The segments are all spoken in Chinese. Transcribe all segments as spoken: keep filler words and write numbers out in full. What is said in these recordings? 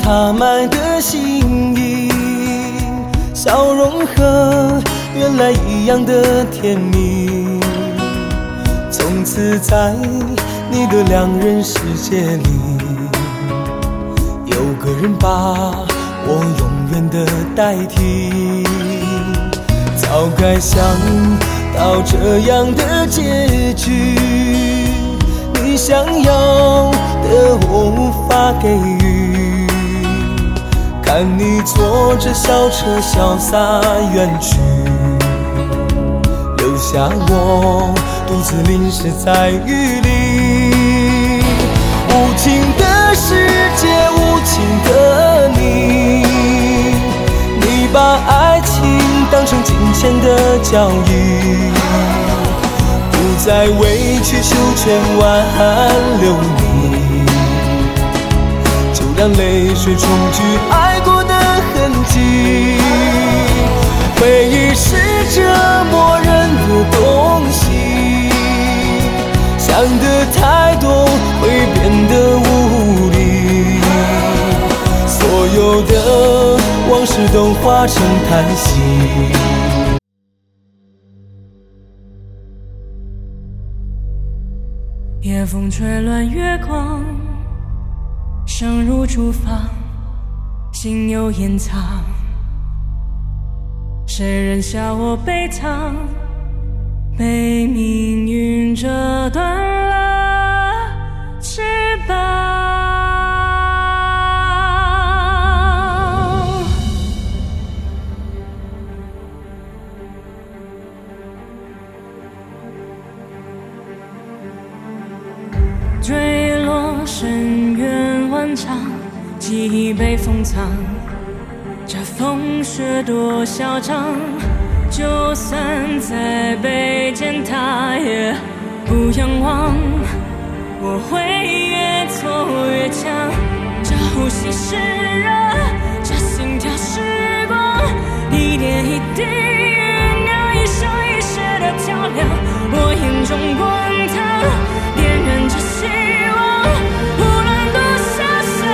插满的心意，笑容和原来一样的甜蜜。从此在你的两人世界里，有个人把我永远的代替。早该想到这样的结局，你想要的我无法给予，看你坐着小车潇洒远去，留下我独自淋湿在雨里。无情的世界，无情的你，你把爱情当成金钱的交易，不再委曲求全挽留你，就让泪水冲去爱过的痕迹。回忆是折磨人的东西，想的太多会变得无力，所有的往事都化成叹息。 夜风吹乱月光，声如厨房，心有掩藏。谁人笑我悲怆，被命运折断了翅膀。坠落深渊万丈，记忆被封藏，这风雪多嚣张，就算再被践踏也不仰望。我会越挫越强，这呼吸是热，这心跳是光，一点一滴酝酿，一生一世的较量。我眼中滚烫，点燃着希望，无论多潇洒，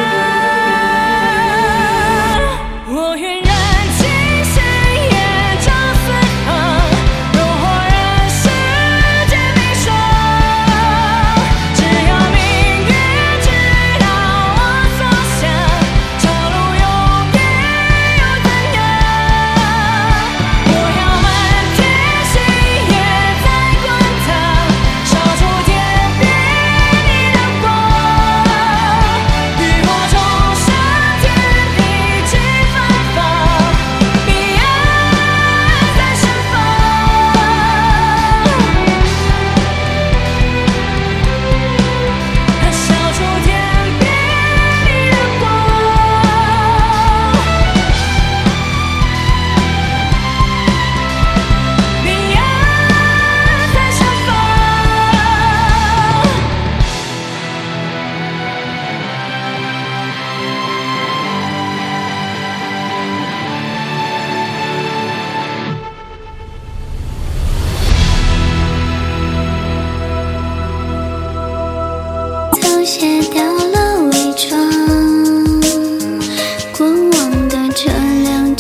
我愿燃尽鲜艳这芬芳，诱惑人世间冰霜。只要命运知道我方向，朝路永远又怎样？我要满天星也在滚烫，烧出天边你的光，与我重上天地去芬芳，彼岸在盛放。烧出天边你的光，彼岸在盛放。 早些掉落。